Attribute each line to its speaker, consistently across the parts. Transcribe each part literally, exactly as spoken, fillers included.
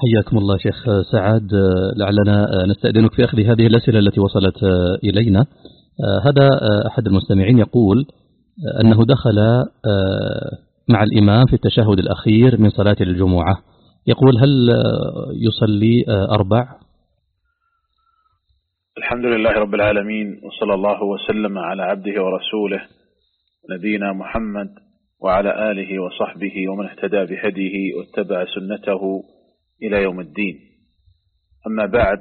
Speaker 1: حياكم الله شيخ سعد، لعلنا نستأذنك في أخذ هذه الأسئلة التي وصلت إلينا. هذا أحد المستمعين يقول أنه دخل مع الإمام في التشهد الأخير من صلاة الجمعة، يقول هل يصلي أربع؟
Speaker 2: الحمد لله رب العالمين، وصلى الله وسلم على عبده ورسوله نبينا محمد وعلى آله وصحبه ومن اهتدى بهديه واتبع سنته إلى يوم الدين. أما بعد،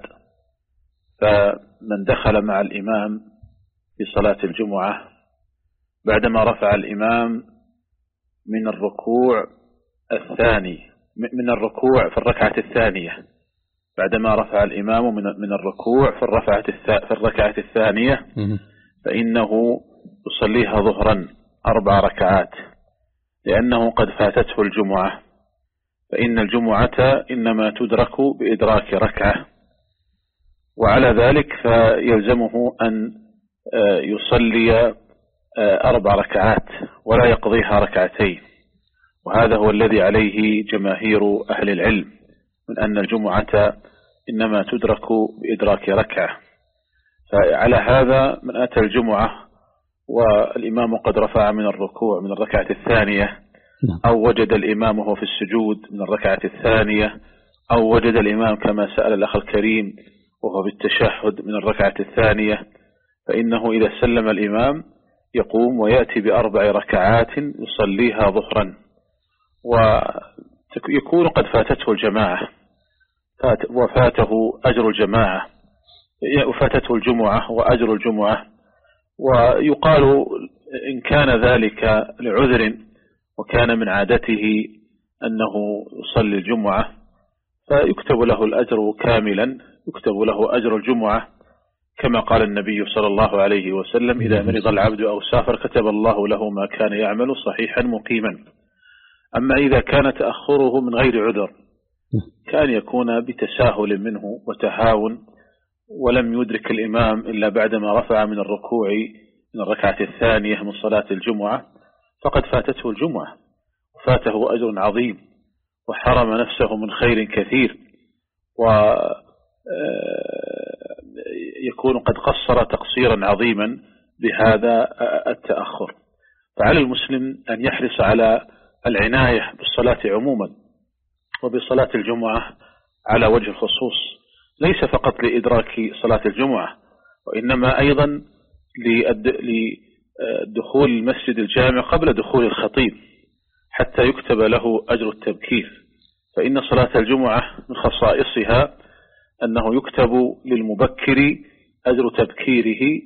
Speaker 2: فمن دخل مع الإمام في صلاة الجمعة بعدما رفع الإمام من الركوع الثاني من الركوع في الركعة الثانية بعدما رفع الإمام من من الركوع في الركعة في الركعة الثانية فإنه يصليها ظهرا أربع ركعات، لأنه قد فاتته الجمعة، فإن الجمعة إنما تدرك بإدراك ركعة، وعلى ذلك فيلزمه أن يصلي أربع ركعات ولا يقضيها ركعتين، وهذا هو الذي عليه جماهير أهل العلم من أن الجمعة إنما تدرك بإدراك ركعة. فعلى هذا من أتى الجمعة والإمام قد رفع من الركوع من الركعة الثانية، أو وجد الإمام وهو في السجود من الركعة الثانية، أو وجد الإمام كما سأل الأخ الكريم وهو بالتشهد من الركعة الثانية، فإنه إذا سلم الإمام يقوم ويأتي بأربع ركعات يصليها ظهرا، ويكون قد فاتته الجماعة وفاته أجر الجماعة وفاتته الجمعة وأجر الجمعة. ويقال إن كان ذلك لعذر وكان من عادته أنه يصلي الجمعة فيكتب له الأجر كاملا، يكتب له أجر الجمعة كما قال النبي صلى الله عليه وسلم: إذا مرض العبد أو سافر كتب الله له ما كان يعمل صحيحا مقيما. أما إذا كان تأخره من غير عذر، كان يكون بتساهل منه وتهاون ولم يدرك الإمام إلا بعدما رفع من الركوع من الركعة الثانية من صلاة الجمعة، فقد فاتته الجمعة وفاته أجر عظيم وحرم نفسه من خير كثير، ويكون قد قصر تقصيرا عظيما بهذا التأخر. فعلى المسلم أن يحرص على العناية بالصلاة عموما وبصلاة الجمعة على وجه الخصوص، ليس فقط لإدراك صلاة الجمعة، وإنما أيضا لدخول المسجد الجامع قبل دخول الخطيب حتى يكتب له أجر التبكير. فإن صلاة الجمعة من خصائصها أنه يكتب للمبكر أجر تبكيره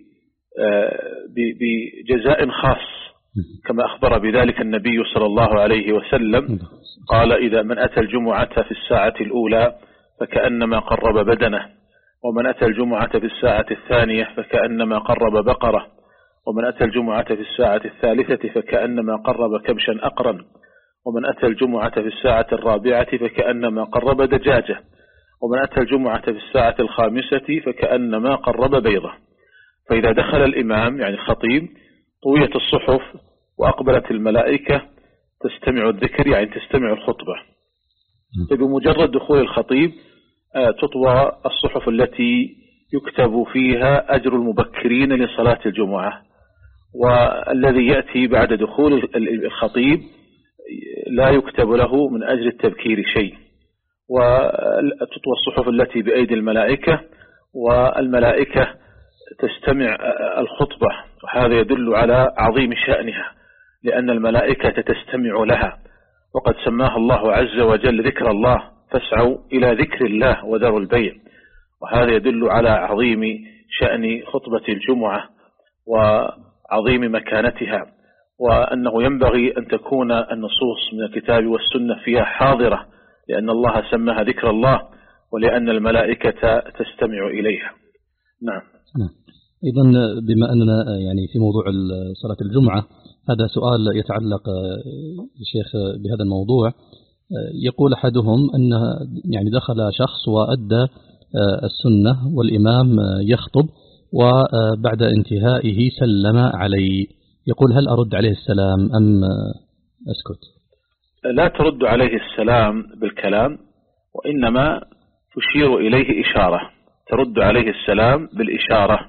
Speaker 2: بجزاء خاص، كما أخبر بذلك النبي صلى الله عليه وسلم قال: إذا من أتى الجمعة في الساعة الأولى فكأنما قرب بدنه، ومن أتى الجمعة في الساعة الثانية فكأنما قرب بقرة، ومن أتى الجمعة في الساعة الثالثة فكأنما قرب كبشا أقرا، ومن أتى الجمعة في الساعة الرابعة فكأنما قرب دجاجة، ومن أتى الجمعة في الساعة الخامسة فكأنما قرب بيضة. فإذا دخل الإمام يعني الخطيب طويت الصحف وأقبلت الملائكة تستمع الذكر يعني تستمع الخطبة، فبمجرد دخول الخطيب تطوى الصحف التي يكتب فيها أجر المبكرين لصلاة الجمعة، والذي يأتي بعد دخول الخطيب لا يكتب له من أجر التبكير شيء، وتطوى الصحف التي بأيدي الملائكة والملائكة تستمع الخطبة، وهذا يدل على عظيم شأنها، لأن الملائكة تستمع لها، وقد سماها الله عز وجل ذكر الله، فاسعوا إلى ذكر الله وذروا البيع، وهذا يدل على عظيم شأن خطبة الجمعة وعظيم مكانتها، وأنه ينبغي أن تكون النصوص من الكتاب والسنة فيها حاضرة، لأن الله سماها ذكر الله ولأن الملائكة تستمع إليها. نعم.
Speaker 1: أيضا بما أننا يعني في موضوع صلاة الجمعة، هذا سؤال يتعلق الشيخ بهذا الموضوع. يقول أحدهم أن يعني دخل شخص وأدى السنة والإمام يخطب، وبعد انتهائه سلم علي، يقول هل أرد عليه السلام أم أسكت؟
Speaker 2: لا ترد عليه السلام بالكلام، وإنما تشير إليه إشارة، ترد عليه السلام بالإشارة.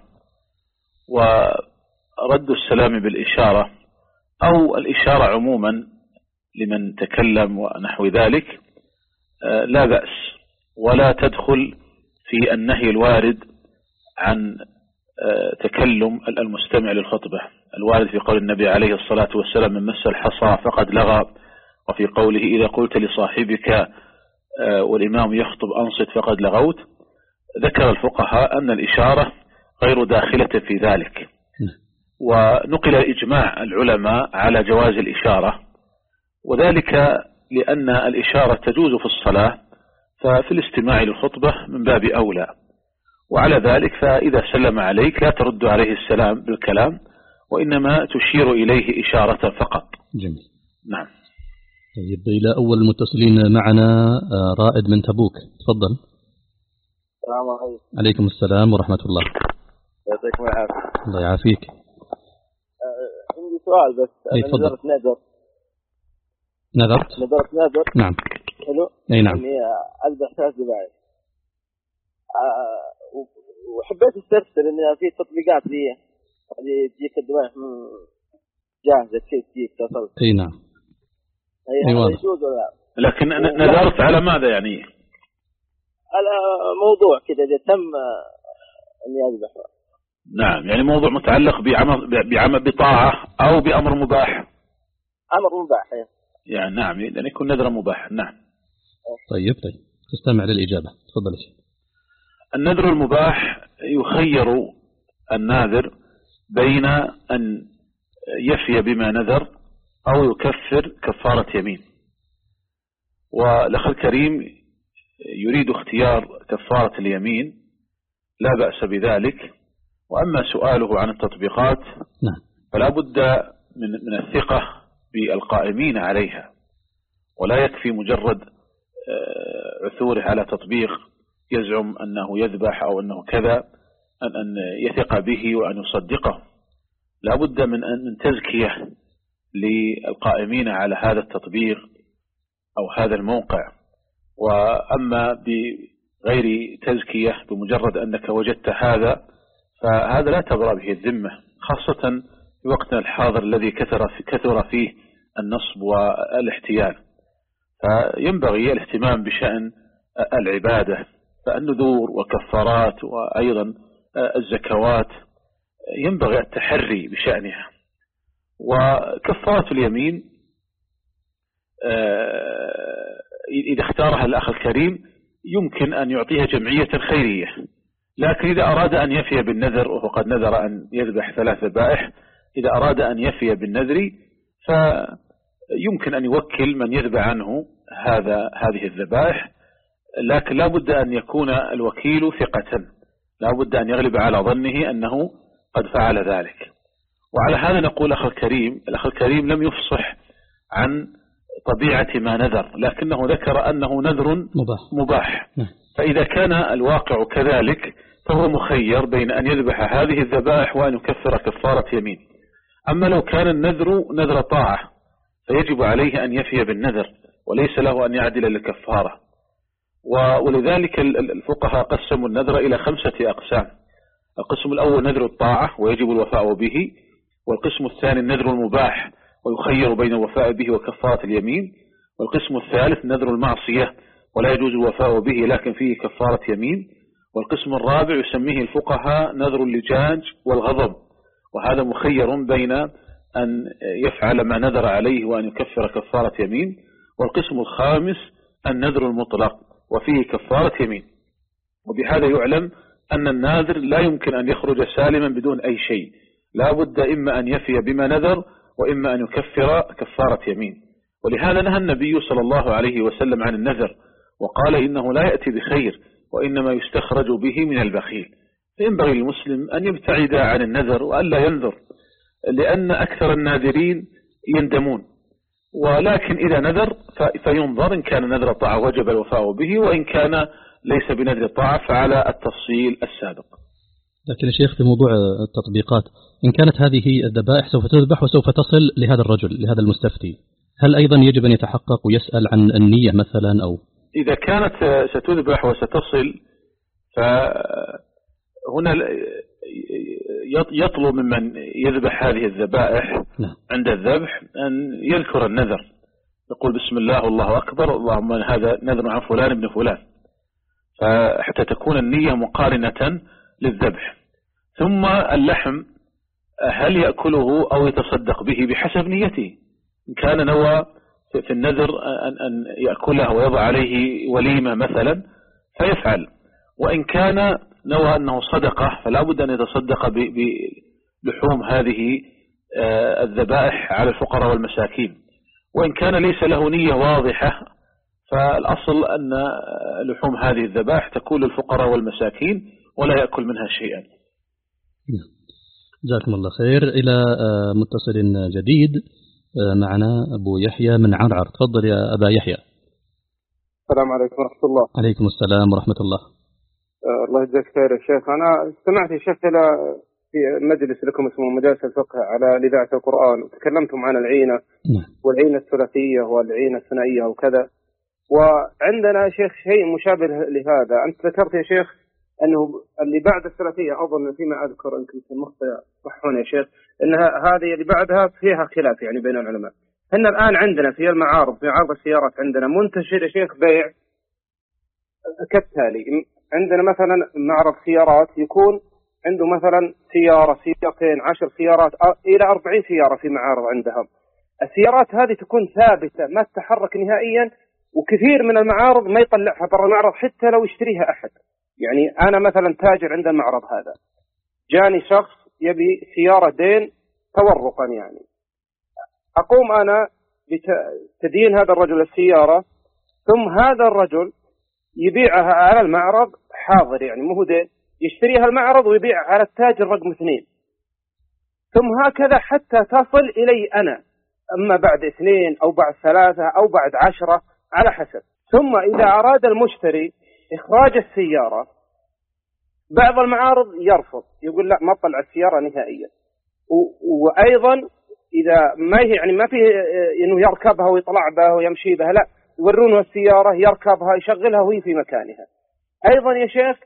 Speaker 2: ورد السلام بالإشارة أو الإشارة عموما لمن تكلم ونحو ذلك لا بأس، ولا تدخل في النهي الوارد عن تكلم المستمع للخطبة، الوارد في قول النبي عليه الصلاة والسلام: من مس الحصى فقد لغى، وفي قوله: إذا قلت لصاحبك والإمام يخطب أنصت فقد لغوت. ذكر الفقهاء أن الإشارة غير داخلة في ذلك، ونقل إجماع العلماء على جواز الإشارة، وذلك لأن الإشارة تجوز في الصلاة، ففي الاستماع للخطبة من باب أولى. وعلى ذلك فإذا سلم عليك لا ترد عليه السلام بالكلام، وإنما تشير إليه إشارة فقط.
Speaker 1: جميل.
Speaker 2: نعم.
Speaker 1: طيب، إلى أول المتصلين معنا رائد من تبوك، تفضل.
Speaker 3: السلام عليكم.
Speaker 1: عليكم السلام ورحمة الله.
Speaker 3: يعطيكم العافية.
Speaker 1: الله يعافيك.
Speaker 3: أه عندي سؤال بس.
Speaker 1: أي
Speaker 3: أنا
Speaker 1: تفضل.
Speaker 3: نذرت نذر.
Speaker 1: نذرت؟
Speaker 3: نذرت نذر.
Speaker 1: نعم.
Speaker 3: حلو.
Speaker 1: أي نعم.
Speaker 3: إني أذبح ثلاث ذبائح. أه وحبيت استفسر إن في تطبيقات لي اللي تجيك الذبائح جاهزة كيف تجيك تصل.
Speaker 1: أي نعم.
Speaker 3: أي
Speaker 1: أيوة.
Speaker 3: يجوز ولا؟
Speaker 2: لكن نذرت على ماذا يعني؟
Speaker 3: على موضوع كذا إذا تم إني أذبح.
Speaker 2: نعم، يعني موضوع متعلق بعمل بعمل بطاعة أو بأمر مباح.
Speaker 3: أمر مباح.
Speaker 2: يعني نعم، لأن يكون نذر مباح. نعم.
Speaker 1: طيب طيب، تستمع للإجابة، تفضل يا شيخ.
Speaker 2: النذر المباح يخير الناذر بين أن يفي بما نذر أو يكفر كفارة يمين. والأخ الكريم يريد اختيار كفارة اليمين، لا بأس بذلك. وأما سؤاله عن التطبيقات
Speaker 1: نعم.
Speaker 2: فلا بد من من الثقة بالقائمين عليها، ولا يكفي مجرد عثوره على تطبيق يزعم أنه يذبح أو أنه كذا أن أن يثق به وأن يصدقه. لا بد من من تزكية للقائمين على هذا التطبيق أو هذا الموقع. وأما بغير تزكية بمجرد أنك وجدت هذا، فهذا لا تبرأ به الذمة، خاصة في وقتنا الحاضر الذي كثر كثر فيه النصب والاحتيال. فينبغي الاهتمام بشأن العبادة، فالنذور وكفارات وأيضا الزكوات ينبغي التحري بشأنها. وكفارة اليمين إذا اختارها الأخ الكريم يمكن أن يعطيها جمعية خيرية، لكن إذا أراد أن يفي بالنذر، وهو قد نذر أن يذبح ثلاث ذبائح، إذا أراد أن يفي بالنذر فيمكن أن يوكل من يذبح عنه هذا هذه الذبائح، لكن لا بد أن يكون الوكيل ثقة، لا بد أن يغلب على ظنه أنه قد فعل ذلك. وعلى هذا نقول أخ الكريم الأخ الكريم لم يفصح عن طبيعة ما نذر، لكنه ذكر أنه نذر
Speaker 1: مباح,
Speaker 2: مباح. فإذا كان الواقع كذلك فهو مخير بين أن يذبح هذه الذبائح وأن يكفر كفارة يمين. أما لو كان النذر نذر طاعة فيجب عليه أن يفي بالنذر وليس له أن يعدل للكفارة. ولذلك الفقهاء قسموا النذر إلى خمسة أقسام. القسم الأول نذر الطاعة ويجب الوفاء به، والقسم الثاني النذر المباح ويخير بين الوفاء به وكفارة اليمين، والقسم الثالث نذر المعصية ولا يجوز الوفاء به لكن فيه كفارة يمين، والقسم الرابع يسميه الفقهاء نذر اللجاج والغضب، وهذا مخير بين أن يفعل ما نذر عليه وأن يكفر كفارة يمين، والقسم الخامس النذر المطلق وفيه كفارة يمين. وبهذا يعلم أن الناذر لا يمكن أن يخرج سالما بدون أي شيء، لا بد إما أن يفي بما نذر وإما أن يكفر كفارة يمين. ولهذا نهى النبي صلى الله عليه وسلم عن النذر وقال إنه لا يأتي بخير وإنما يستخرج به من البخيل. فينبغي للمسلم أن يبتعد عن النذر وأن لا ينذر، لأن أكثر الناذرين يندمون. ولكن إذا نذر فينظر إن كان نذر طاعة وجب الوفاء به، وإن كان ليس بنذر طاعة فعلى التفصيل السابق.
Speaker 1: لكن يا شيخ في موضوع التطبيقات، إن كانت هذه الذبائح سوف تذبح وسوف تصل لهذا الرجل لهذا المستفتي، هل أيضا يجب أن يتحقق ويسأل عن النية مثلا أو؟
Speaker 2: إذا كانت ستذبح وستصل، فهنا يطلب ممن يذبح هذه الذبائح عند الذبح أن يذكر النذر، يقول بسم الله والله أكبر، اللهم هذا نذر عن فلان ابن فلان، فحتى تكون النية مقارنة للذبح. ثم اللحم هل يأكله أو يتصدق به بحسب نيته، إن كان نوى في النذر أن يأكله ويضع عليه وليمة مثلا فيفعل، وإن كان نوى أنه صدقة فلا بد أن يتصدق بلحوم هذه الذبائح على الفقراء والمساكين. وإن كان ليس له نية واضحة فالأصل أن لحوم هذه الذبائح تكون للفقراء والمساكين ولا يأكل منها شيئا.
Speaker 1: جزاكم الله خير. إلى متصل جديد معنا أبو يحيى من عرعر. تفضل يا أبا يحيى.
Speaker 4: السلام عليكم ورحمة الله.
Speaker 1: عليكم السلام ورحمة الله.
Speaker 4: أه الله يجزاك خير يا شيخ. أنا استمعت يا شيخ إلى في مجلس لكم اسمه مجالس الفقه على إذاعة القرآن، وتكلمتم عن العينة والعينة الثلاثية والعينة الثنائية وكذا، وعندنا شيخ شيء مشابه لهذا. أنت ذكرت يا شيخ أنه اللي بعد الثلاثية، أظن فيما أذكر أنكم مخطئ صحون يا شيخ، أنها هذه اللي بعدها فيها خلاف يعني بين العلماء. إن الآن عندنا في المعارض، في عرض السيارات عندنا منتشر يا شيخ بيع كالتالي. عندنا مثلا معرض سيارات يكون عنده مثلا سيارة سيارتين عشر سيارات إلى أربعين سيارة في معارض عندهم. السيارات هذه تكون ثابتة ما تتحرك نهائيا، وكثير من المعارض ما يطلعها برا المعرض حتى لو يشتريها أحد. يعني أنا مثلا تاجر عند المعرض هذا، جاني شخص يبي سيارة دين تورقا، يعني أقوم أنا بتدين هذا الرجل السيارة، ثم هذا الرجل يبيعها على المعرض حاضر، يعني مو دين، يشتريها المعرض ويبيع على التاجر رقم اثنين، ثم هكذا حتى تصل إلي أنا، أما بعد اثنين أو بعد ثلاثة أو بعد عشرة على حسب. ثم إذا أراد المشتري إخراج السيارة، بعض المعارض يرفض، يقول لا ما طلع السيارة نهائيا. وأيضا إذا ما هي يعني ما فيه إنه يركبها ويطلع بها ويمشي بها، لا يورونه السيارة يركبها يشغلها وهي في مكانها. أيضا يا شيخ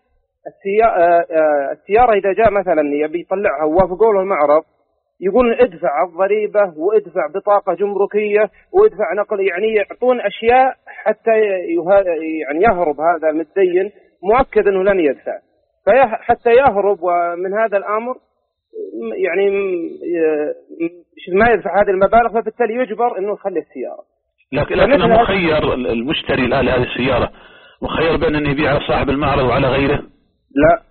Speaker 4: السيارة إذا جاء مثلا يبي يطلعها ووافقوا له المعرض، يقول ادفع الضريبة وادفع بطاقة جمركية وادفع نقل، يعني يعطون أشياء حتى يعني يهرب هذا المتدين، مؤكد أنه لن يدفع، فحتى يهرب ومن هذا الأمر يعني ما يدفع هذه المبالغ، فبالتالي يجبر أنه يخلي السيارة.
Speaker 2: لكن لكن مخير المشتري الآن لهذه السيارة، مخير بين أن يبيع على صاحب المعرض وعلى غيره؟
Speaker 4: لا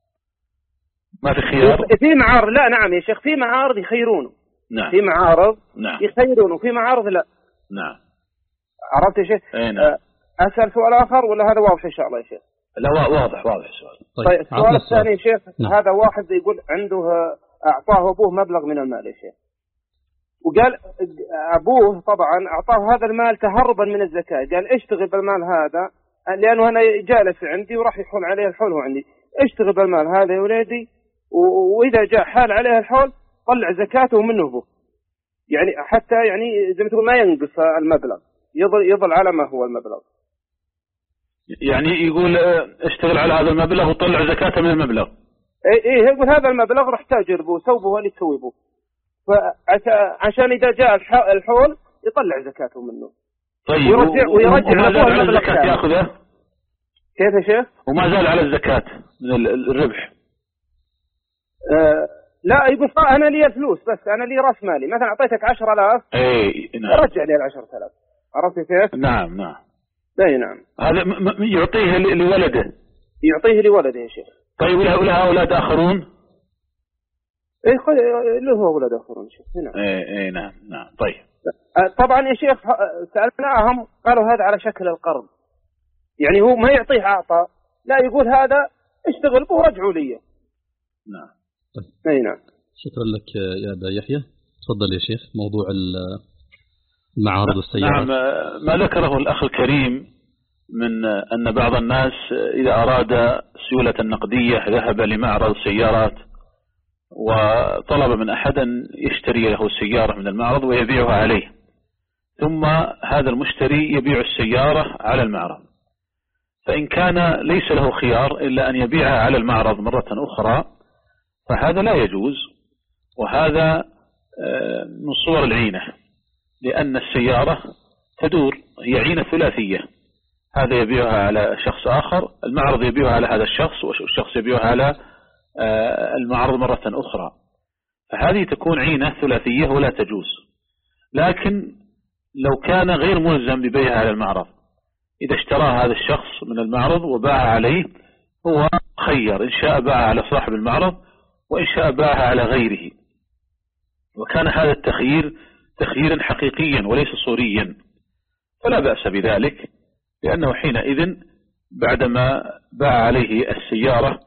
Speaker 2: ما في خيار
Speaker 4: في معارض. لا نعم يا شيخ، في معارض يخيرونه.
Speaker 2: نعم.
Speaker 4: في معارض
Speaker 2: نعم.
Speaker 4: يخيرونه، في معارض لا.
Speaker 2: نعم.
Speaker 4: عرفت يا شيخ؟
Speaker 2: اي نعم.
Speaker 4: أسأل سؤال آخر ولا هذا واضح إن شاء الله يا شيخ؟
Speaker 2: لا واضح واضح السؤال.
Speaker 1: طيب,
Speaker 4: طيب السؤال الثاني يا شيخ.
Speaker 1: نعم.
Speaker 4: هذا واحد يقول عنده أعطاه أبوه مبلغ من المال يا شيخ، وقال أبوه طبعا أعطاه هذا المال تهربا من الزكاة، قال اشتغل بالمال هذا لأنه أنا جالس عندي وراح يحول عليه الحول، هو عندي اشتغل بالمال هذا يا ولدي، وإذا جاء حال عليه الحول طلع زكاته منه أبوه، يعني حتى يعني زي ما تقول ما ينقص المبلغ، يظل يظل على ما هو المبلغ.
Speaker 2: يعني يقول اشتغل على هذا المبلغ وطلع زكاته من المبلغ.
Speaker 4: اي اي يقول هذا المبلغ راح تاجر به سوبه اللي تسوي به، فعشان إذا جاء الحول يطلع زكاته منه.
Speaker 2: طيب
Speaker 4: ويرجع ويرجع
Speaker 2: وما زال على الزكاة يأخذه؟
Speaker 4: كيف يا شيخ؟
Speaker 2: وما زال على الزكاة من الربح؟
Speaker 4: آه لا يقول أنا لي الفلوس بس، أنا لي رأس مالي، مثلا أعطيتك عشرة آلاف
Speaker 2: اي نعم
Speaker 4: رجع لي العشرة آلاف. عرفت كيف؟
Speaker 2: نعم نعم.
Speaker 4: اي نعم.
Speaker 2: هذا يعطيه لولده؟
Speaker 4: يعطيه لولده يا شيخ.
Speaker 2: طيب ولها أولاد آخرون؟
Speaker 4: اي له أولاد آخرون شيخ. نعم.
Speaker 2: اي اي نعم نعم. طيب
Speaker 4: طبعا يا شيخ سألناهم قالوا هذا على شكل القرض، يعني هو ما يعطيه أعطى، لا يقول هذا اشتغل به ورجعوا لي.
Speaker 2: نعم.
Speaker 1: طيب.
Speaker 4: اي نعم.
Speaker 1: شكرا لك يا أبا يحيى. تفضل يا شيخ. موضوع المعارض السيارات.
Speaker 2: نعم. ما ذكره الأخ الكريم من أن بعض الناس إذا أراد سيولة النقدية ذهب لمعرض سيارات وطلب من أحد أن يشتري له سيارة من المعرض ويبيعها عليه، ثم هذا المشتري يبيع السيارة على المعرض، فإن كان ليس له خيار إلا أن يبيعها على المعرض مرة أخرى فهذا لا يجوز، وهذا من صور العينة، لأن السيارة تدور، هي عينة ثلاثية، هذا يبيعها على شخص آخر، المعرض يبيعها على هذا الشخص، والشخص يبيعها على المعرض مرة أخرى، فهذه تكون عينة ثلاثية ولا تجوز. لكن لو كان غير ملزم ببيعها على المعرض، إذا اشترى هذا الشخص من المعرض وباع عليه، هو خير، إن شاء باع على صاحب المعرض وإن شاء باعها على غيره، وكان هذا التخيير تخييرا حقيقيا وليس صوريا، فلا بأس بذلك، لأنه حينئذ بعدما باع عليه السيارة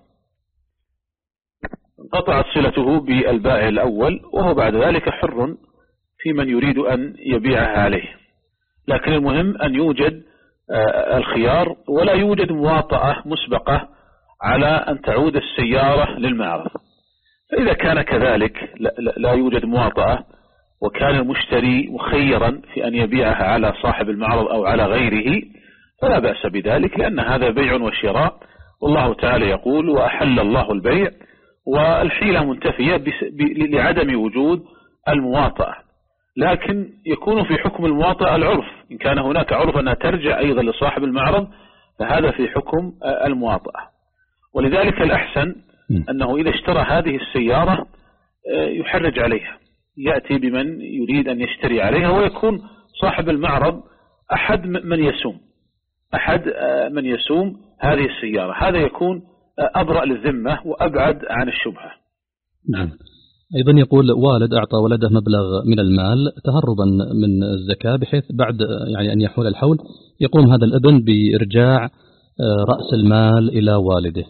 Speaker 2: انقطعت صلته بالبائع الأول، وهو بعد ذلك حر في من يريد أن يبيعها عليه. لكن المهم أن يوجد الخيار، ولا يوجد مواطأة مسبقة على أن تعود السيارة للمعرض. فإذا كان كذلك لا يوجد مواطأة، وكان المشتري مخيرا في أن يبيعها على صاحب المعرض أو على غيره، فلا بأس بذلك، لأن هذا بيع وشراء، والله تعالى يقول وأحل الله البيع، والحيلة منتفية لعدم وجود المواطأة. لكن يكون في حكم المواطأة العرف، إن كان هناك عرف أنها ترجع أيضا لصاحب المعرض فهذا في حكم المواطأة. ولذلك الأحسن أنه إذا اشترى هذه السيارة يحرج عليها، يأتي بمن يريد أن يشتري عليها، ويكون صاحب المعرض أحد من يسوم أحد من يسوم هذه السيارة، هذا يكون أبرأ للذمة وأبعد عن الشبهة.
Speaker 1: نعم. أيضا يقول والد أعطى ولده مبلغ من المال تهربا من الزكاة، بحيث بعد يعني أن يحول الحول يقوم هذا الابن بإرجاع رأس المال إلى والده.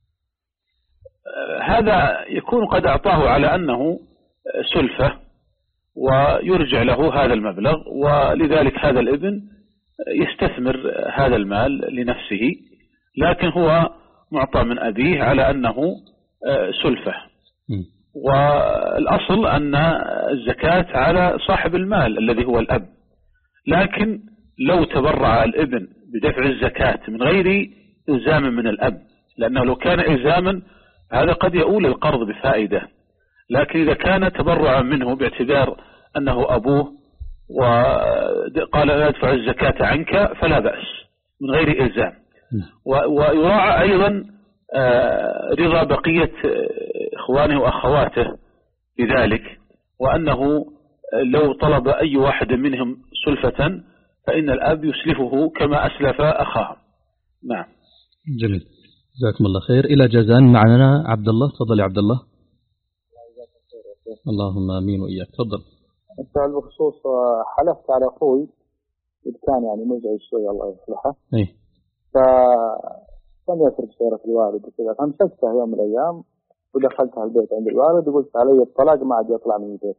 Speaker 2: هذا يكون قد أعطاه على أنه سلفة ويرجع له هذا المبلغ، ولذلك هذا الابن يستثمر هذا المال لنفسه، لكن هو معطى من أبيه على أنه سلفة. والأصل أن الزكاة على صاحب المال الذي هو الأب، لكن لو تبرع الابن بدفع الزكاة من غير إلزام من الأب، لأنه لو كان إلزاما هذا قد يؤول القرض بفائدة، لكن إذا كان تبرعا منه باعتبار أنه أبوه وقال لا أدفع الزكاة عنك فلا بأس من غير إلزام. ويراعى أيضا رضا بقية إخوانه وأخواته بذلك، وأنه لو طلب أي واحد منهم سلفة فإن الأب يسلفه كما أسلف أخاه. نعم.
Speaker 1: جميل، جزاكم الله خير. إلى جازان معنا عبد الله، تفضل يا عبد الله. اللهم آمين وإياك، تفضل.
Speaker 5: السؤال بخصوص حلفت على أخوي إذ كان يعني مزعج شوي الله يصلحه،
Speaker 1: إيه،
Speaker 5: فلم يترك سيرة الوالد وكذا، فامسكته يوم من الأيام ودخلتها البيت عند الوالد وقلت علي الطلاق ما عاد يطلع من البيت،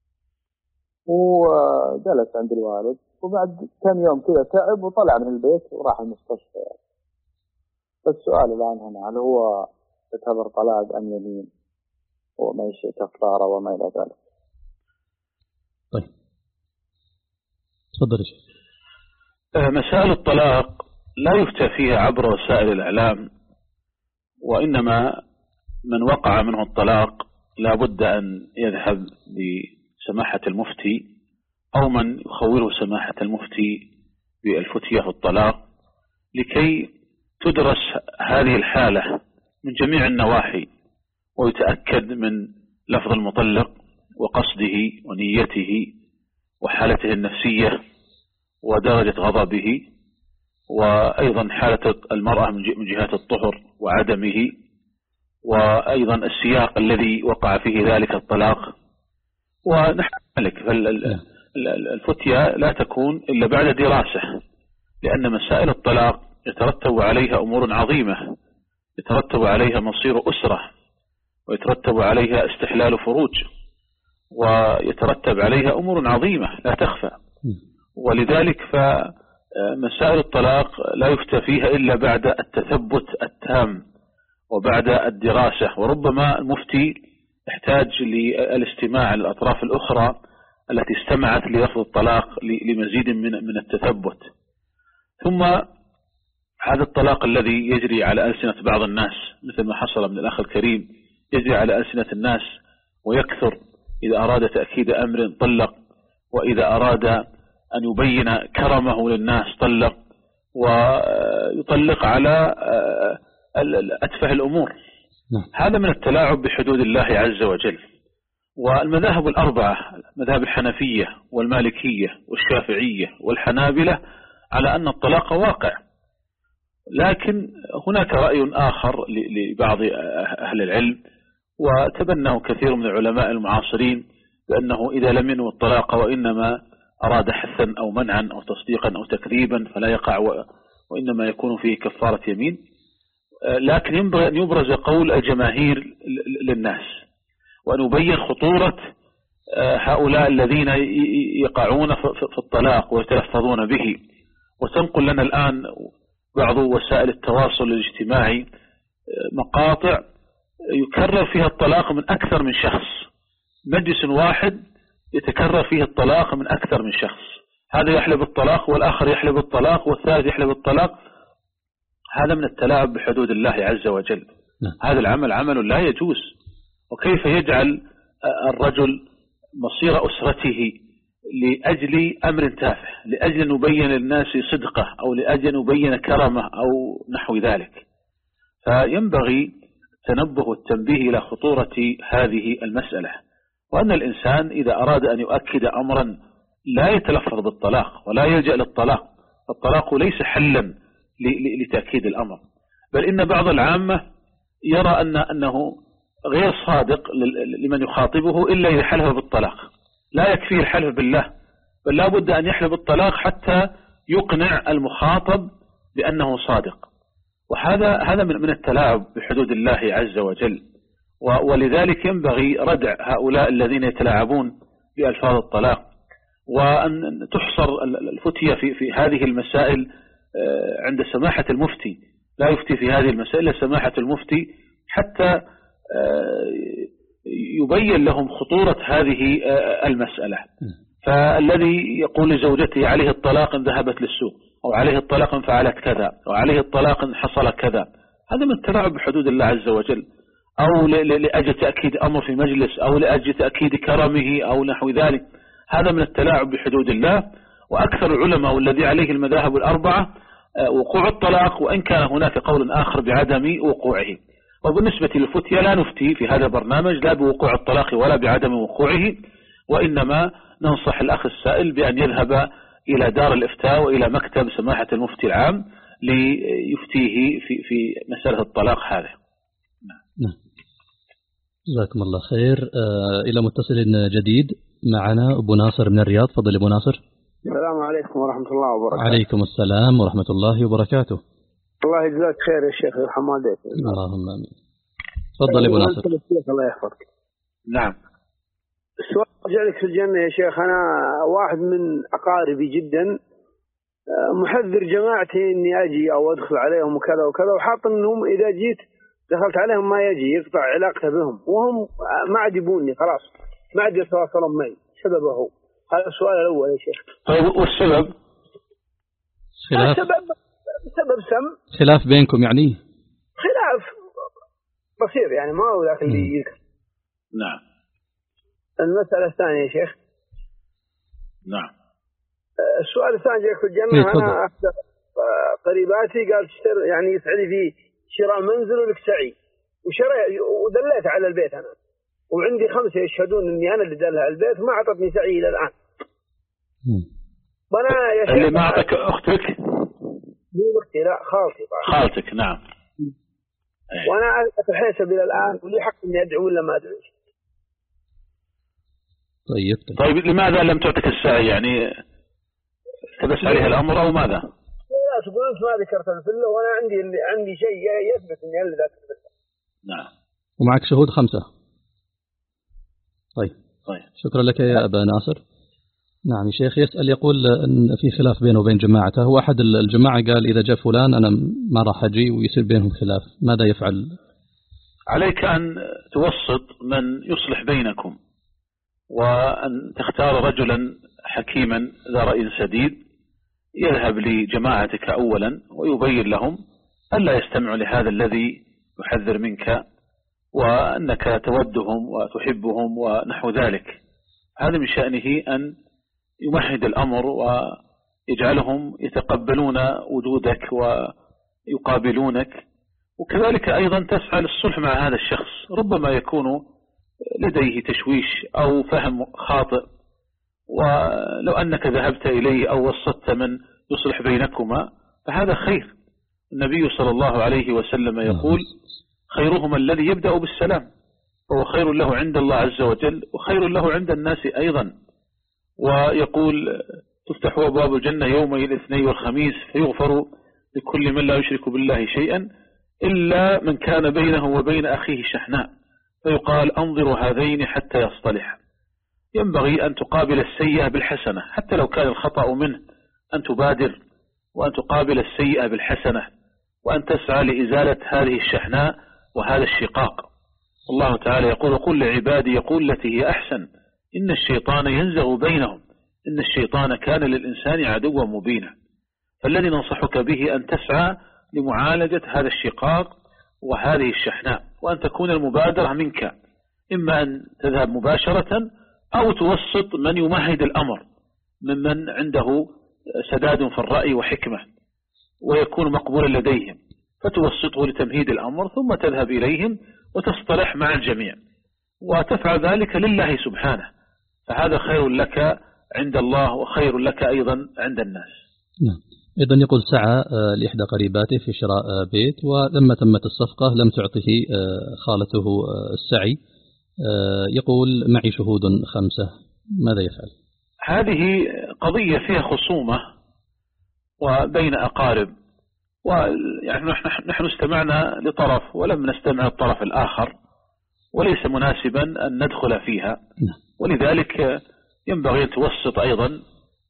Speaker 5: وجلس عند الوالد، وبعد كم يوم كذا تعب وطلع من البيت وراح المستشفى. فالسؤال الآن هنا هل هو يعتبر طلاق أم يمين وما يشيء كفارة وما إلى ذلك؟
Speaker 1: طيب تفضل يا شيخ.
Speaker 2: مسائل الطلاق لا يفتى فيها عبر وسائل الإعلام، وإنما من وقع منه الطلاق لا بد أن يذهب لسماحة المفتي، أو من يخوله سماحة المفتي بالفتية في الطلاق، لكي تدرس هذه الحالة من جميع النواحي، ويتأكد من لفظ المطلق وقصده ونيته وحالته النفسية ودرجة غضبه، وأيضا حالة المرأة من جهة الطهر وعدمه، وأيضا السياق الذي وقع فيه ذلك الطلاق، ونحن ذلك. فالفتية لا تكون إلا بعد دراسة، لأن مسائل الطلاق يترتب عليها أمور عظيمة، يترتب عليها مصير أسرة، ويترتب عليها استحلال فروج، ويترتب عليها أمور عظيمة لا تخفى. ولذلك فمسائل الطلاق لا يفتى فيها إلا بعد التثبت التام وبعد الدراسة، وربما المفتي يحتاج للاستماع للأطراف الأخرى التي استمعت للفظ الطلاق لمزيد من من التثبت. ثم هذا الطلاق الذي يجري على ألسنة بعض الناس مثل ما حصل من الأخ الكريم، يجري على ألسنة الناس ويكثر، إذا أراد تأكيد أمر طلق، وإذا أراد أن يبين كرمه للناس طلق، ويطلق على أتفه الأمور. هذا من التلاعب بحدود الله عز وجل. والمذاهب الأربعة، مذاهب الحنفية والمالكية والشافعية والحنابلة، على أن الطلاق واقع، لكن هناك رأي آخر لبعض أهل العلم وتبناه كثير من العلماء المعاصرين، بأنه إذا لم ينوي الطلاق وإنما أراد حثا أو منعا أو تصديقا أو تكذيبا فلا يقع، وإنما يكون فيه كفارة يمين. لكن ينبغي أن يبرز قول الجماهير للناس، وأن يبين خطورة هؤلاء الذين يقعون في الطلاق ويتلفظون به. وتنقل لنا الآن بعض وسائل التواصل الاجتماعي مقاطع يكرر فيها الطلاق من أكثر من شخص، مجلس واحد يتكرر فيه الطلاق من أكثر من شخص، هذا يحلب الطلاق والآخر يحلب الطلاق والثالث يحلب الطلاق. هذا من التلاعب بحدود الله عز وجل. هذا العمل عمل لا يجوز. وكيف يجعل الرجل مصير أسرته لأجل أمر تافه، لأجل أن نبين للناس صدقه أو لأجل أن نبين كرمه أو نحو ذلك. فينبغي التنبه والتنبيه إلى خطورة هذه المسألة، وأن الإنسان إذا أراد أن يؤكد أمرا لا يتلفظ بالطلاق ولا يلجأ للطلاق. الطلاق ليس حلا لتأكيد الأمر، بل إن بعض العامة يرى أن أنه غير صادق لمن يخاطبه إلا إذا حلف بالطلاق، لا يكفي الحلف بالله، بل لا بد أن يحلف بالطلاق حتى يقنع المخاطب بأنه صادق. وهذا هذا من التلاعب بحدود الله عز وجل. ولذلك ينبغي ردع هؤلاء الذين يتلاعبون بألفاظ الطلاق، وأن تحصر الفتية في في هذه المسائل عند سماحة المفتي، لا يفتي في هذه المسائل سماحة المفتي حتى يبين لهم خطورة هذه المسألة. فالذي يقول لزوجته عليه الطلاق إن ذهبت للسوق، أو عليه الطلاق إن فعلت كذا، أو عليه الطلاق إن حصل كذا، هذا من التلاعب بحدود الله عز وجل. أو لأجل تأكيد أمر في مجلس، أو لأجل تأكيد كرمه أو نحو ذلك، هذا من التلاعب بحدود الله. وأكثر العلماء والذي عليه المذاهب الأربعة وقوع الطلاق، وإن كان هناك قول آخر بعدم وقوعه. وبالنسبة للفتية لا نفتي في هذا البرنامج لا بوقوع الطلاق ولا بعدم وقوعه، وإنما ننصح الأخ السائل بأن يذهب إلى دار الإفتاء وإلى مكتب سماحة المفتي العام ليفتيه في في مسألة الطلاق هذا.
Speaker 1: نعم. جزاكم الله خير. آه إلى متصل جديد معنا أبو ناصر من الرياض. تفضل أبو ناصر.
Speaker 6: السلام عليكم ورحمة الله وبركاته.
Speaker 1: عليكم السلام ورحمة الله وبركاته.
Speaker 6: الله يجزاك خير يا شيخ حمادة.
Speaker 1: اللهم آمين. تفضل أبو ناصر.
Speaker 6: الله يحفظك.
Speaker 2: نعم.
Speaker 6: السؤال رجع لك في الجنة يا شيخ. أنا واحد من أقاربي جدا محذر جماعتي إني أجي أو أدخل عليهم وكذا وكذا، وحاط إنهم إذا جيت دخلت عليهم ما يجي، يقطع علاقته بهم، وهم ما عاد يبوني خلاص، ما عاد يتواصلون معي. سببه هو هذا السؤال الأول يا شيخ.
Speaker 2: طيب والسبب؟
Speaker 1: خلاف.
Speaker 6: سبب سبب سم
Speaker 1: خلاف بينكم يعني؟
Speaker 6: خلاف بسيط يعني، ما هو ذاك اللي يذكر.
Speaker 2: نعم.
Speaker 6: المسألة الثانية يا شيخ.
Speaker 2: نعم.
Speaker 6: السؤال الثاني جاك في الجنة. أنا أحد قريباتي قال تشتري يعني يسعدي في شراء منزل ولك سعي، وشريت ودليت على البيت أنا، وعندي خمسة يشهدون إني أنا اللي دلها على البيت، ما أعطتني سعي إلى الآن. وأنا يا شيخ
Speaker 2: اللي ما أعطك أختك؟
Speaker 6: مو أختي، لا خالتي.
Speaker 2: خالتك. نعم.
Speaker 6: وأنا أتحاسب إلى الآن، ولي حق إني أدعو ولا ما أدعو.
Speaker 1: طيب.
Speaker 2: طيب لماذا لم تعطك السعي؟ يعني كبس عليها الأمر أو ماذا؟
Speaker 6: لا تقول أنت ما ذكرت الفلة، وأنا عندي عندي شيء يثبت إني أنا ذاك الفلة.
Speaker 2: نعم.
Speaker 1: ومعك شهود خمسة. طيب.
Speaker 2: طيب.
Speaker 1: شكرا لك يا أبا ناصر. نعم شيخ يسأل يقول أن في خلاف بينه وبين جماعته، هو أحد الجماعة قال إذا جاء فلان أنا ما راح أجي، ويصير بينهم خلاف، ماذا يفعل؟
Speaker 2: عليك أن توسط من يصلح بينكم، وأن تختار رجلا حكيما ذا رأي سديد يذهب لجماعتك أولا ويبين لهم ألا يستمعوا لهذا الذي يحذر منك وأنك تودهم وتحبهم ونحو ذلك. هذا من شأنه أن يمهد الأمر ويجعلهم يتقبلون وجودك ويقابلونك. وكذلك أيضا تسعى للصلح مع هذا الشخص، ربما يكون لديه تشويش أو فهم خاطئ، ولو أنك ذهبت إليه أو وسطت من يصلح بينكما فهذا خير. النبي صلى الله عليه وسلم يقول خيرهما الذي يبدأ بالسلام، وهو خير له عند الله عز وجل وخير له عند الناس أيضا. ويقول تفتح أبواب الجنة يومي الاثنين والخميس فيغفر لكل من لا يشرك بالله شيئا إلا من كان بينه وبين أخيه شحناء، فيقال أنظروا هذين حتى يصطلح. ينبغي أن تقابل السيئة بالحسنة، حتى لو كان الخطأ منه أن تبادر وأن تقابل السيئة بالحسنة وأن تسعى لإزالة هذه الشحناء وهذا الشقاق. الله تعالى يقول وقل لعبادي يقول التي هي أحسن إن الشيطان ينزغ بينهم إن الشيطان كان للإنسان عدوا مبينا. فالذي ننصحك به أن تسعى لمعالجة هذا الشقاق وهذه الشحناء، وأن تكون المبادرة منك، إما أن تذهب مباشرة أو توسط من يمهد الأمر ممن عنده سداد في الرأي وحكمة ويكون مقبولا لديهم، فتوسطه لتمهيد الأمر ثم تذهب إليهم وتصطلح مع الجميع وتفعل ذلك لله سبحانه، فهذا خير لك عند الله وخير لك أيضا عند الناس.
Speaker 1: نعم. أيضا يقول سعى لإحدى قريباته في شراء بيت، ولما تمت الصفقة لم تعطه خالته السعي، يقول معي شهود خمسة، ماذا يفعل؟
Speaker 2: هذه قضية فيها خصومة وبين أقارب، ويعني نحن استمعنا لطرف ولم نستمع الطرف الآخر، وليس مناسبا أن ندخل فيها، ولذلك ينبغي أن توسط أيضا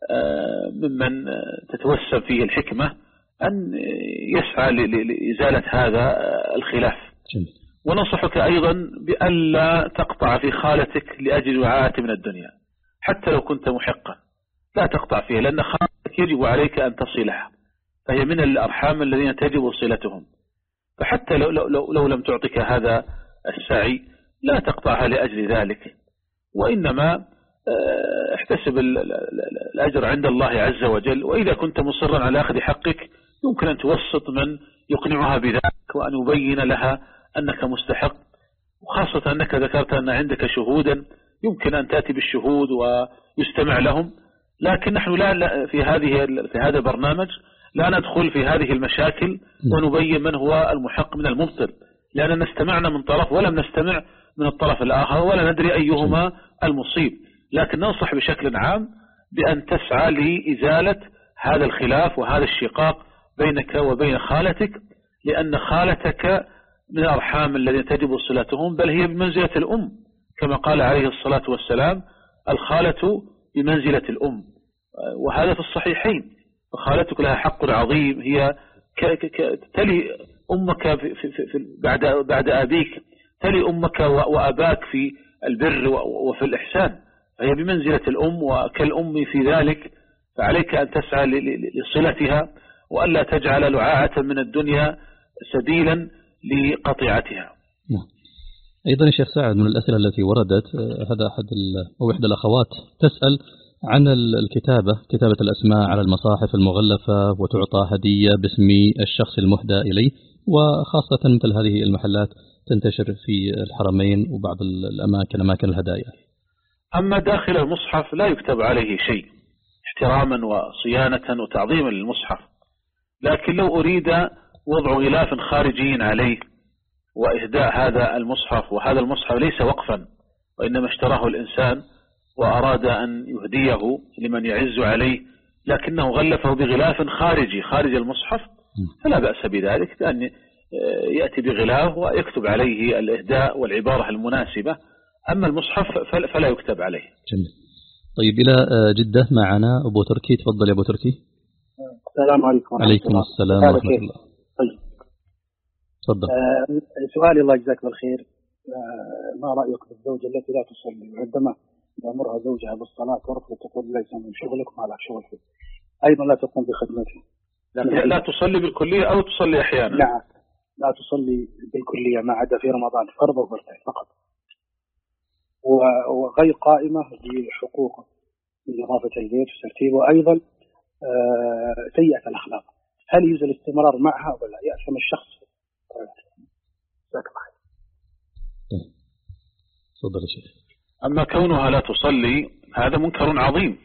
Speaker 2: ممن تتوسم فيه الحكمة أن يسعى لإزالة هذا الخلاف. وننصحك أيضا بألا تقطع في خالتك لأجل وعاءة من الدنيا، حتى لو كنت محقا لا تقطع فيها، لأن خالتك يجب عليك أن تصلها، فهي من الأرحام الذين تجب صلتهم، فحتى لو, لو, لو, لو لم تعطك هذا السعي لا تقطعها لأجل ذلك، وإنما احتسب الأجر عند الله عز وجل. وإذا كنت مصرا على أخذ حقك يمكن أن توسط من يقنعها بذلك وأن يبين لها أنك مستحق، وخاصة أنك ذكرت أن عندك شهودا يمكن أن تأتي بالشهود ويستمع لهم. لكن نحن لا في هذه في هذا البرنامج لا ندخل في هذه المشاكل ونبين من هو المحق من المبطل، لأننا استمعنا من طرف ولم نستمع من الطرف الآخر ولا ندري أيهما المصيب. لكن ننصح بشكل عام بأن تسعى لإزالة هذا الخلاف وهذا الشقاق بينك وبين خالتك، لأن خالتك من الأرحام الذين تجب صلتهم، بل هي بمنزلة الأم كما قال عليه الصلاة والسلام الخالة بمنزلة الأم، وهذا في الصحيحين. فخالتك لها حق عظيم، هي تلي أمك في في في بعد بعد أبيك، تلي أمك وأباك في البر وفي الإحسان، فهي بمنزلة الأم وكالأم في ذلك، فعليك أن تسعى لصلتها وألا تجعل لعاعة من الدنيا سبيلا لقطيعتها.
Speaker 1: أيضا الشيخ سعد من الأسئلة التي وردت، هذا أحد أو إحدى الأخوات تسأل عن الكتابة، كتابة الأسماء على المصاحف المغلفة وتعطى هدية باسم الشخص المهدى إليه، وخاصة مثل هذه المحلات تنتشر في الحرمين وبعض الأماكن أماكن الهدايا.
Speaker 2: أما داخل المصحف لا يكتب عليه شيء احتراما وصيانة وتعظيما للمصحف، لكن لو أريد وضع غلاف خارجي عليه وإهداء هذا المصحف، وهذا المصحف ليس وقفا وإنما اشتراه الإنسان وأراد أن يهديه لمن يعز عليه، لكنه غلفه بغلاف خارجي خارج المصحف، فلا بأس بذلك، لأن يأتي بغلاف ويكتب عليه الإهداء والعبارة المناسبة. أما المصحف فلا يكتب عليه.
Speaker 1: جميل. طيب إلى جدة معنا أبو تركي، تفضل يا أبو تركي.
Speaker 7: السلام عليكم.
Speaker 1: عليكم السلام ورحمة الله.
Speaker 7: طيب
Speaker 1: تفضل.
Speaker 7: آه سؤالي الله يجزاك بالخير، آه ما رأيك بالزوجة التي لا تصلي وعندما يأمرها زوجها بالصلاة ورفض تقول ليس من شغلك ما لك شغل فيه؟ أيضا لا تقوم بخدمته.
Speaker 2: لكن لا تصلي بالكلية أو تصلي أحيانا؟
Speaker 7: نعم، لا تصلي بالكلية ما عدا في رمضان فرض وفرضين فقط، وغير قائمة بحقوقه من نظافة البيت وترتيبه، وأيضا آه سيئة الأخلاق. هل يجوز الاستمرار معها ولا يأثم الشخص؟
Speaker 1: تفضل يا شيخ.
Speaker 2: أما كونها لا تصلي هذا منكر عظيم،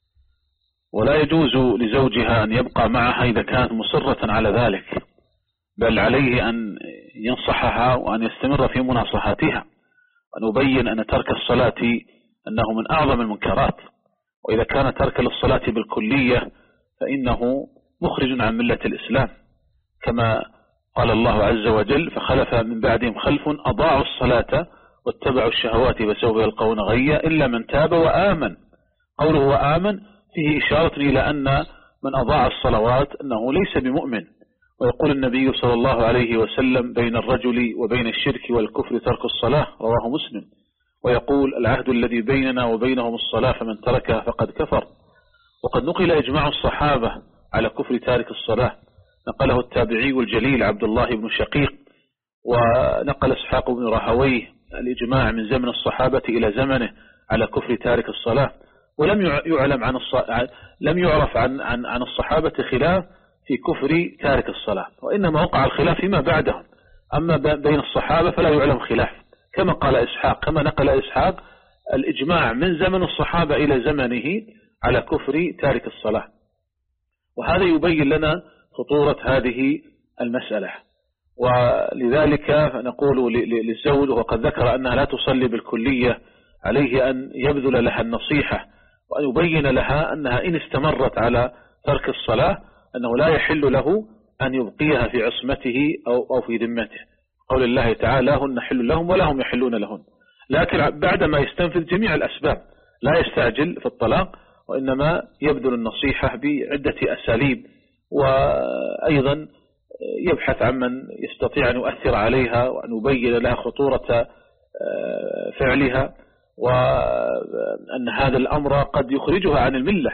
Speaker 2: ولا يجوز لزوجها أن يبقى معها إذا كانت مصرة على ذلك، بل عليه أن ينصحها وأن يستمر في مناصحاتها، وأن يبين أن ترك الصلاة أنه من أعظم المنكرات، وإذا كان ترك للصلاة بالكلية فإنه مخرج عن ملة الإسلام، كما قال الله عز وجل: فخلف من بعدهم خلف أضاعوا الصلاة واتبعوا الشهوات فسوف يلقون غيا إلا من تاب وآمن. قوله وآمن فيه إشارة إلى أن من أضاع الصلوات أنه ليس بمؤمن. ويقول النبي صلى الله عليه وسلم: بين الرجل وبين الشرك والكفر ترك الصلاة، رواه مسلم. ويقول: العهد الذي بيننا وبينهم الصلاة فمن تركها فقد كفر. وقد نقل إجماع الصحابة على كفر تارك الصلاة، نقله التابعي الجليل عبد الله بن شقيق، ونقل إسحاق بن راهويه الإجماع من زمن الصحابة إلى زمنه على كفر تارك الصلاة. ولم يعلم عن الص... لم يعرف عن عن عن الصحابة خلاف في كفر تارك الصلاة، وإنما وقع الخلاف فيما بعدهم. أما بين الصحابة فلا يعلم خلاف، كما قال إسحاق، كما نقل إسحاق الإجماع من زمن الصحابة إلى زمنه على كفر تارك الصلاة. وهذا يبين لنا خطورة هذه المسألة، ولذلك نقول للزوج وقد ذكر أنها لا تصلي بالكلية عليه أن يبذل لها النصيحة، وأن يبين لها أنها إن استمرت على ترك الصلاة أنه لا يحل له أن يبقيها في عصمته أو أو في ذمته. قول الله تعالى: هن حل لهم ولا هم يحلون لهن. لكن بعدما يستنفذ جميع الأسباب لا يستعجل في الطلاق، وإنما يبذل النصيحة بعدة أساليب، وأيضا يبحث عن من يستطيع أن يؤثر عليها وأن يبين لها خطورة فعلها، وأن هذا الأمر قد يخرجها عن الملة.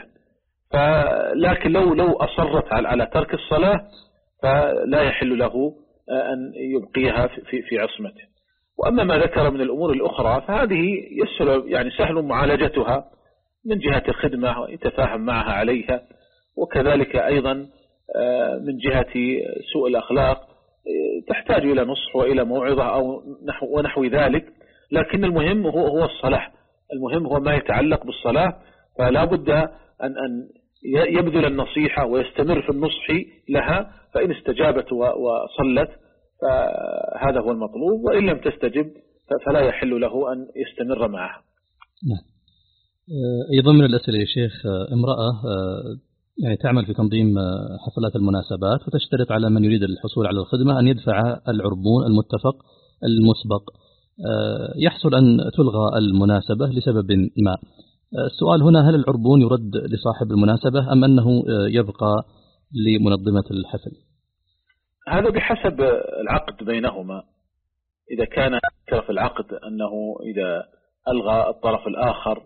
Speaker 2: لكن لو لو أصرت على ترك الصلاة فلا يحل له أن يبقيها في في عصمته. وأما ما ذكر من الأمور الأخرى فهذه يسهل يعني سهل معالجتها من جهة الخدمة ويتفاهم معها عليها، وكذلك أيضا من جهة سوء الأخلاق تحتاج إلى نصح وإلى موعظة أو نحو ونحو ذلك. لكن المهم هو هو الصلاة، المهم هو ما يتعلق بالصلاة، فلا بد أن أن يبذل النصيحة ويستمر في النصح لها، فإن استجابت وصلت فهذا هو المطلوب، وإن لم تستجب فلا يحل له أن يستمر معها.
Speaker 1: نعم. أيضا من الأسئلة يا شيخ، امرأة يعني تعمل في تنظيم حفلات المناسبات، وتشترط على من يريد الحصول على الخدمة أن يدفع العربون المتفق المسبق. يحصل أن تلغى المناسبة لسبب ما. السؤال هنا: هل العربون يرد لصاحب المناسبة أم أنه يبقى لمنظمة الحفل؟
Speaker 2: هذا بحسب العقد بينهما. إذا كان في العقد أنه إذا ألغى الطرف الآخر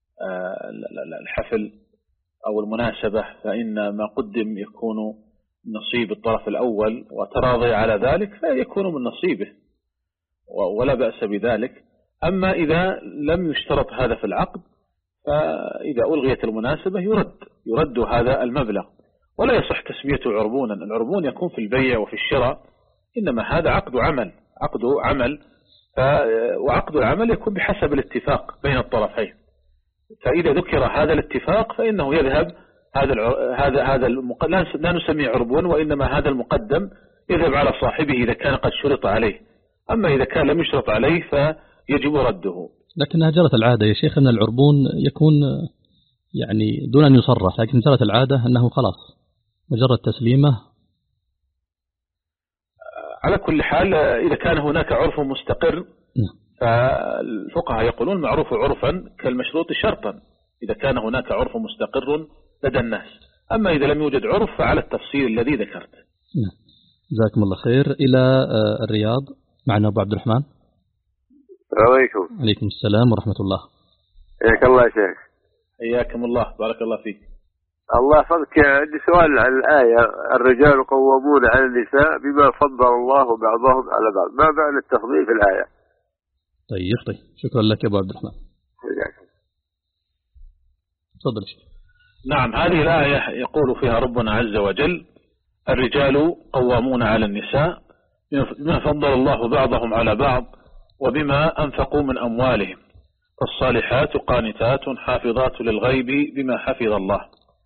Speaker 2: الحفل أو المناسبة فإن ما قدم يكون نصيب الطرف الأول وتراضي على ذلك فيكون من نصيبه ولا بأس بذلك. أما إذا لم يشترط هذا في العقد فإذا ألغيت المناسبة يرد يرد هذا المبلغ، ولا يصح تسميته عربونا. العربون يكون في البيع وفي الشراء، إنما هذا عقد عمل عقد عمل وعقد العمل يكون بحسب الاتفاق بين الطرفين. فإذا ذكر هذا الاتفاق فإنه يذهب هذا هذا هذا لا نسميه عربون، وإنما هذا المقدم يذهب على صاحبه إذا كان قد شرط عليه. أما إذا كان لم يشرط عليه فيجب رده.
Speaker 1: لكنها جرت العادة يا شيخ أن العربون يكون يعني دون أن يصرح، لكن جرت العادة أنه خلاص مجرد تسليمه.
Speaker 2: على كل حال إذا كان هناك عرف مستقر فالفقهاء يقولون معروف عرفا كالمشروط شرطا، إذا كان هناك عرف مستقر لدى الناس. أما إذا لم يوجد عرف فعلى التفصيل الذي ذكرت.
Speaker 1: جزاكم الله خير. إلى الرياض معنا أبو عبد الرحمن.
Speaker 8: السلام عليكم.
Speaker 1: عليكم السلام ورحمة الله.
Speaker 8: حياك الله يا شيخ.
Speaker 2: حياكم الله، بارك الله فيك.
Speaker 8: الله يحفظك. عندي سؤال عن الآية الرجال قوامون على النساء بما فضل الله بعضهم على بعض، ما معنى التفضيل في الآية؟
Speaker 1: طيب طيب شكرا لك يا أبو عبد الرحمن. تفضل شيخ.
Speaker 2: نعم، هذه الآية يقول فيها ربنا عز وجل الرجال قوامون على النساء بما فضل الله بعضهم على بعض وبما أنفقوا من أموالهم، فالصالحات قانتات حافظات للغيب بما حفظ الله.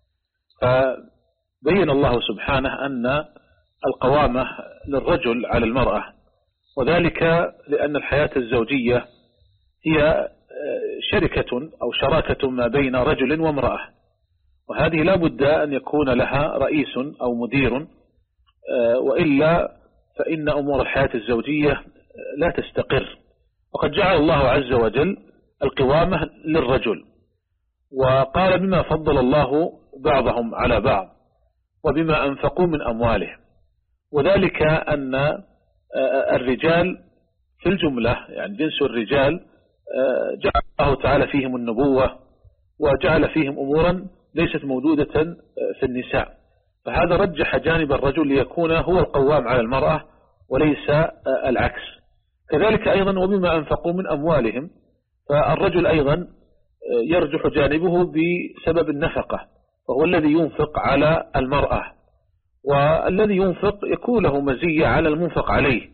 Speaker 2: فبين الله سبحانه أن القوامة للرجل على المرأة، وذلك لأن الحياة الزوجية هي شركة أو شراكة ما بين رجل وامرأة، وهذه لا بد أن يكون لها رئيس أو مدير، وإلا فإن أمور الحياة الزوجية لا تستقر. وقد جعل الله عز وجل القوامة للرجل، وقال بما فضل الله بعضهم على بعض وبما أنفقوا من أموالهم، وذلك أن الرجال في الجملة يعني جنس الرجال جعل الله تعالى فيهم النبوة وجعل فيهم أمورا ليست موجودة في النساء، فهذا رجح جانب الرجل ليكون هو القوام على المرأة وليس العكس. كذلك أيضا وبما أنفقوا من أموالهم، فالرجل أيضا يرجح جانبه بسبب النفقة، وهو الذي ينفق على المرأة، والذي ينفق يكون له مزية على المنفق عليه.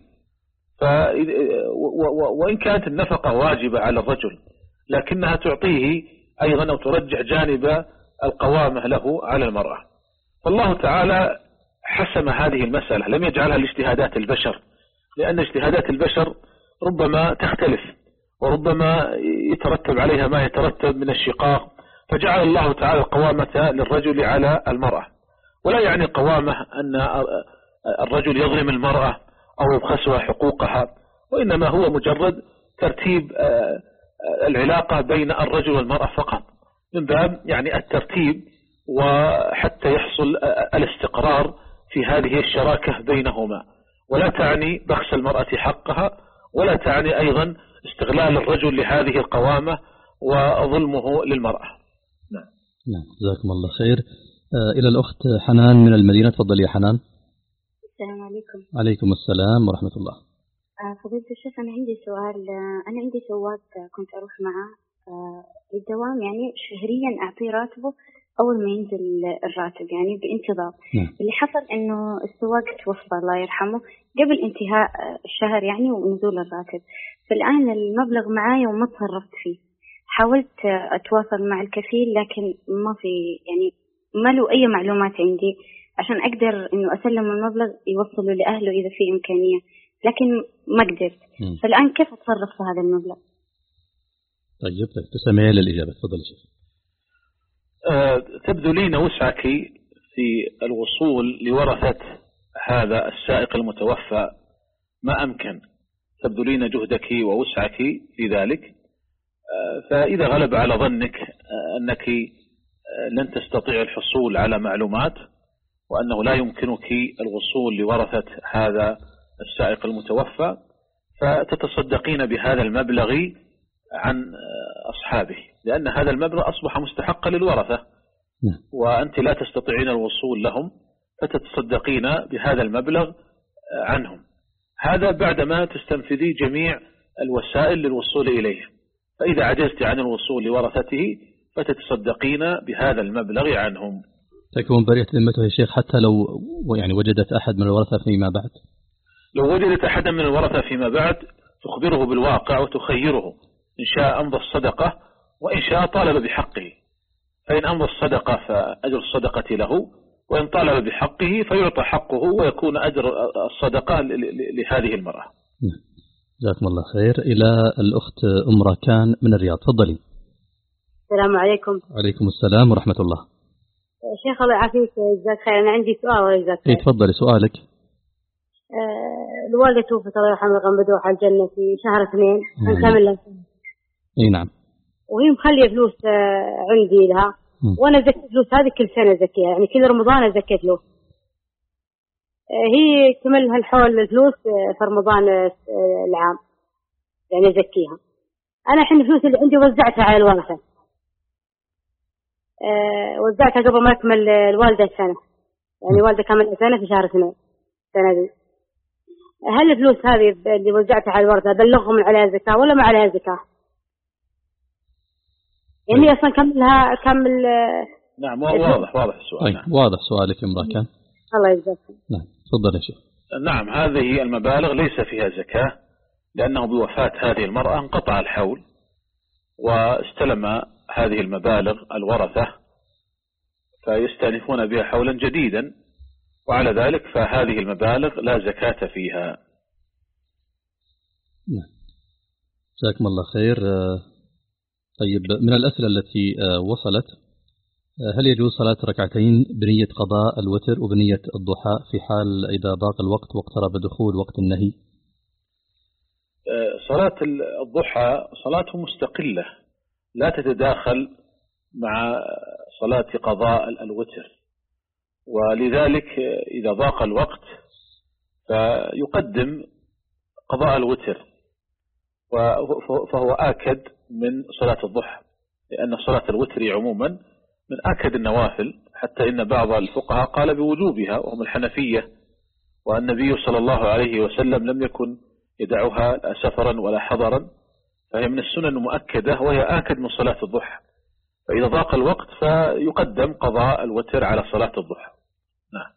Speaker 2: وإن كانت النفقة واجبة على الرجل لكنها تعطيه أيضا أو ترجح جانب القوامة له على المرأة. فالله تعالى حسم هذه المسألة، لم يجعلها لاجتهادات البشر، لأن اجتهادات البشر ربما تختلف وربما يترتب عليها ما يترتب من الشقاق، فجعل الله تعالى القوامة للرجل على المرأة. ولا يعني القوامة أن الرجل يظلم المرأة أو يبخسها حقوقها، وإنما هو مجرد ترتيب العلاقة بين الرجل والمرأة فقط، من باب يعني الترتيب وحتى يحصل الاستقرار في هذه الشراكة بينهما، ولا تعني بخس المرأة حقها، ولا تعني أيضا استغلال الرجل لهذه القوامة وظلمه للمرأة.
Speaker 1: نعم نعم جزاكم الله خير. آه إلى الأخت حنان من المدينة، تفضلي يا حنان.
Speaker 9: السلام عليكم.
Speaker 1: عليكم السلام ورحمة الله.
Speaker 9: آه فضيلة الشيخ، أنا عندي سؤال. آه أنا عندي سواق كنت أروح معه آه للدوام، يعني شهريا أعطيه راتبه أول ما ينزل الراتب يعني بانتظار.
Speaker 1: نعم.
Speaker 9: اللي حصل إنه السواق توفى الله يرحمه قبل انتهاء الشهر يعني ونزول الراتب، فالآن المبلغ معايا وما تصرفت فيه. حاولت أتواصل مع الكفيل لكن ما في يعني ما له أي معلومات عندي عشان أقدر إنه أسلم المبلغ يوصله لأهله إذا في إمكانية، لكن ما قدرت. م. فالآن كيف أتصرف في هذا المبلغ؟
Speaker 1: طيب طيب تسمعي للإجابة، تفضل شيخ.
Speaker 2: أه تبذلين وسعك في الوصول لورثة هذا السائق المتوفى ما أمكن، تبذلين جهدك ووسعك في ذلك. أه فإذا غلب على ظنك أنك لن تستطيع الحصول على معلومات وأنه لا يمكنك الوصول لورثة هذا السائق المتوفى، فتتصدقين بهذا المبلغ عن أصحابه، لأن هذا المبلغ أصبح مستحقا للورثة وأنت لا تستطيعين الوصول لهم، فتتصدقين بهذا المبلغ عنهم. هذا بعدما تستنفذي جميع الوسائل للوصول إليه، فإذا عجزت عن الوصول لورثته فتتصدقين بهذا المبلغ عنهم.
Speaker 1: تكون بريئة ذمته يا شيخ حتى لو يعني وجدت أحد من الورثة فيما بعد؟
Speaker 2: لو وجدت أحدا من الورثة فيما بعد تخبره بالواقع وتخيره، إن شاء أمضى الصدقة وإن شاء طالب بحقه، فإن أمضى الصدقة فأجر الصدقة له، وإن طالب بحقه فيعطى حقه ويكون أجر الصدقة لهذه المرأة.
Speaker 1: جزاكم الله خير. إلى الأخت أم راكان من الرياض، تفضلي.
Speaker 10: السلام عليكم.
Speaker 1: عليكم السلام ورحمة الله.
Speaker 10: شيخ الله يعافيك، جزاك خير. أنا عندي سؤال ولا جزاك خير؟
Speaker 1: إيه تفضلي سؤالك.
Speaker 10: أه الوالدة توفت الله يرحمها غمدوها على الجنة في شهر اثنين هنكمل لها سنة.
Speaker 1: إيه نعم.
Speaker 10: وهي مخلية فلوس أه عندي لها، م. وأنا زكيت فلوس هذه كل سنة زكيها، يعني كل رمضان أزكيت له. أه هي كملها الحول الفلوس أه في رمضان أه العام يعني أزكيها. أنا الحين الفلوس اللي عندي وزعتها على الورثة. أه وزعتها قبل ما أكمل الوالدة سنة، يعني والدة كمل سنة في شهر اثنين السنة دي. هل الفلوس هذه اللي وزعتها على الورثة أبلغهم عليها زكاة ولا ما عليها زكاة؟ يعني أصلا كملها كمل.
Speaker 2: نعم واضح واضح السؤال.
Speaker 1: طيب
Speaker 2: نعم.
Speaker 1: واضح سؤالك امرأة كان.
Speaker 10: الله يجزاك.
Speaker 1: نعم تفضل يا شيخ.
Speaker 2: نعم هذه المبالغ ليس فيها زكاة، لأنه بوفاة هذه المرأة انقطع الحول واستلم هذه المبالغ الورثة فيستأنفون بها حولا جديدا، وعلى ذلك فهذه المبالغ لا زكاة فيها.
Speaker 1: نعم جزاكم الله خير. طيب من الأسئلة التي وصلت، هل يجوز صلاة ركعتين بنية قضاء الوتر وبنية الضحى في حال إذا ضاق الوقت واقترب دخول وقت النهي؟
Speaker 2: صلاة الضحى صلاة مستقلة لا تتداخل مع صلاة قضاء الوتر، ولذلك إذا ضاق الوقت فيقدم قضاء الوتر فهو آكد من صلاة الضحى، لأن صلاة الوتر عموما من آكد النوافل، حتى إن بعض الفقهاء قال بوجوبها وهم الحنفية، والنبي صلى الله عليه وسلم لم يكن يدعها لا سفرا ولا حضرا، فهي من السنن المؤكدة وهي آكد من صلاة الضحى، فإذا ضاق الوقت فيقدم قضاء الوتر على صلاة الضحى. نعم.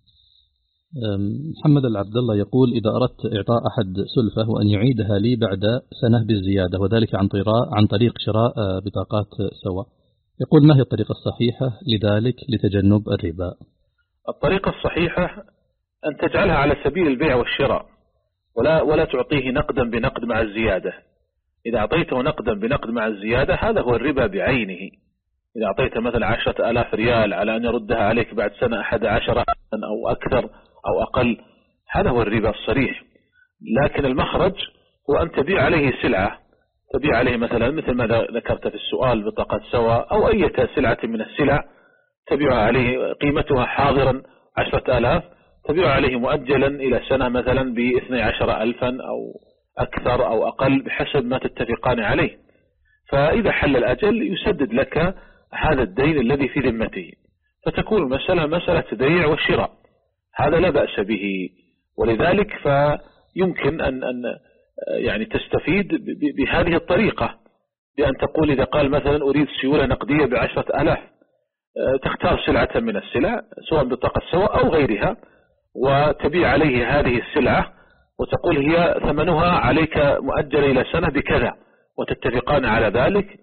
Speaker 1: محمد العبد الله يقول إذا أردت إعطاء أحد سلفة وأن يعيدها لي بعد سنة بالزيادة وذلك عن طريق عن طريق شراء بطاقات سوا، يقول ما هي الطريقة الصحيحة لذلك لتجنب الربا؟
Speaker 2: الطريقة الصحيحة أن تجعلها على سبيل البيع والشراء، ولا ولا تعطيه نقدا بنقد مع الزيادة. إذا أعطيته نقدا بنقد مع الزيادة هذا هو الربا بعينه. إذا أعطيته مثلا عشرة آلاف ريال على أن يردها عليك بعد سنة أحد عشر أو أكثر أو أقل، هذا هو الربا الصريح. لكن المخرج هو أن تبيع عليه سلعة، تبيع عليه مثلا مثل ما ذكرت في السؤال بطاقة سوا أو أي سلعة من السلع، تبيع عليه قيمتها حاضرا عشرة آلاف، تبيع عليه مؤجلا إلى سنة مثلا باثني عشر ألفا أو أكثر أو أقل بحسب ما تتفقان عليه، فإذا حل الأجل يسدد لك هذا الدين الذي في ذمته، فتكون المسألة مسألة بيع وشراء، هذا لا بأس به. ولذلك فيمكن أن أن يعني تستفيد بهذه الطريقة، بأن تقول إذا قال مثلا أريد سيولة نقدية بعشرة آلاف، تختار سلعة من السلع سواء بطاقة سواء أو غيرها وتبيع عليه هذه السلعة وتقول هي ثمنها عليك مؤجل إلى سنة بكذا، وتتفقان على ذلك،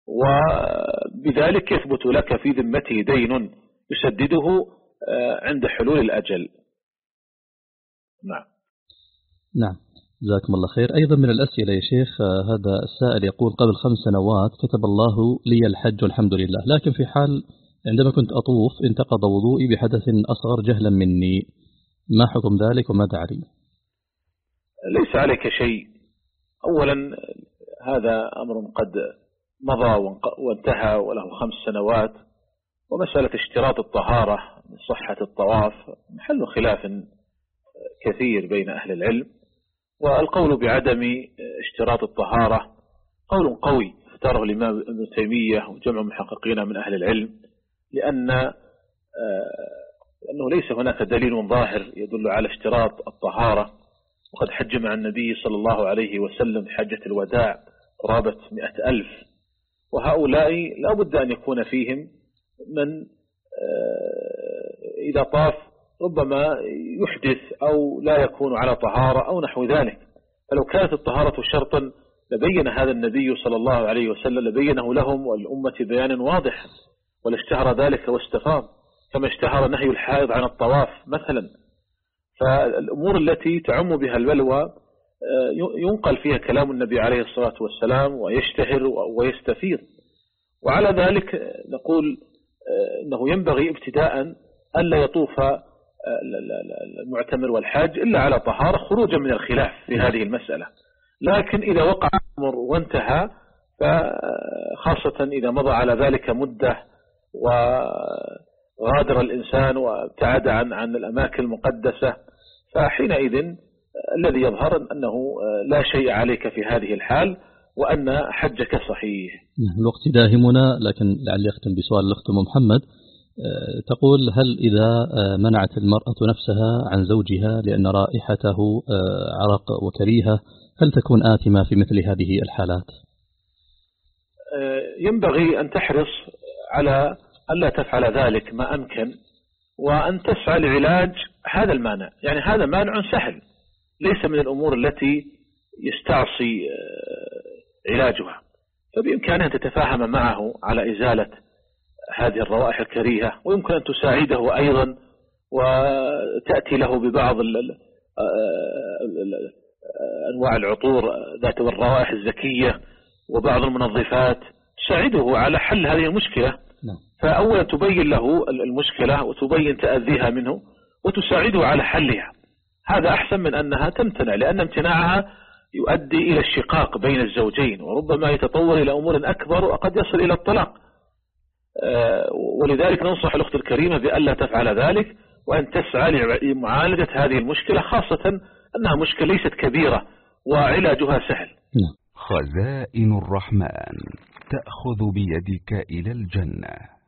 Speaker 2: وبذلك يثبت لك في ذمته دين يسدده عند حلول الأجل. نعم.
Speaker 1: نعم جزاكم الله خير. أيضا من الأسئلة يا شيخ، هذا السائل يقول قبل خمس سنوات كتب الله لي الحج والحمد لله، لكن في حال عندما كنت أطوف انتقض وضوئي بحدث أصغر جهلا مني، ما حكم ذلك وماذا علي؟
Speaker 2: ليس عليك شيء. أولا هذا أمر قد مضى وانتهى وله خمس سنوات، ومسألة اشتراط الطهارة من صحة الطواف محل خلاف كثير بين أهل العلم، والقول بعدم اشتراط الطهارة قول قوي اختاره الإمام ابن تيمية وجمع محققين من أهل العلم، لأن لأنه ليس هناك دليل ظاهر يدل على اشتراط الطهارة، وقد حج مع النبي صلى الله عليه وسلم في حجة الوداع قرابة مئة ألف، وهؤلاء لا بد أن يكون فيهم من إذا طاف ربما يحدث أو لا يكون على طهارة أو نحو ذلك، فلو كانت الطهارة شرطا لبين هذا النبي صلى الله عليه وسلم لبينه لهم والأمة بيان واضح، ولاشتهر ذلك واستفاض، كما اشتهر نهي الحائض عن الطواف مثلا. فالأمور التي تعم بها البلوى ينقل فيها كلام النبي عليه الصلاة والسلام ويشتهر ويستفيض، وعلى ذلك نقول أنه ينبغي ابتداء ألا يطوف المعتمر والحاج إلا على طهارة خروجا من الخلاف في هذه المسألة. لكن إذا وقع الأمر وانتهى، فخاصة إذا مضى على ذلك مدة وغادر الإنسان وابتعد عن عن الأماكن المقدسة، فحينئذ الذي يظهر أنه لا شيء عليك في هذه الحال، وأن حجك صحيح.
Speaker 1: الوقت داهمنا، لكن لعلي أختم بسؤال الأخت أم محمد. تقول: هل إذا منعت المرأة نفسها عن زوجها لأن رائحته عرق وكريهة هل تكون آثمة في مثل هذه الحالات؟
Speaker 2: ينبغي أن تحرص على ألا تفعل ذلك ما أمكن، وأن تسعى لعلاج هذا المانع. يعني هذا مانع سهل، ليس من الأمور التي يستعصي علاجها، فبإمكانها أن تتفاهم معه على إزالة هذه الروائح الكريهة، ويمكن أن تساعده أيضا وتأتي له ببعض أنواع العطور ذات الروائح الزكية وبعض المنظفات تساعده على حل هذه المشكلة. فأولا تبين له المشكلة وتبين تأذيها منه وتساعده على حلها، هذا أحسن من أنها تمتنع، لأن امتناعها يؤدي إلى الشقاق بين الزوجين وربما يتطور إلى أمور أكبر وقد يصل إلى الطلاق. ولذلك ننصح الأخت الكريمة بألا تفعل ذلك، وأن تسعى لمعالجة هذه المشكلة، خاصة أنها مشكلة ليست كبيرة وعلاجها سهل.
Speaker 11: خزائن الرحمن تأخذ بيدك إلى الجنة.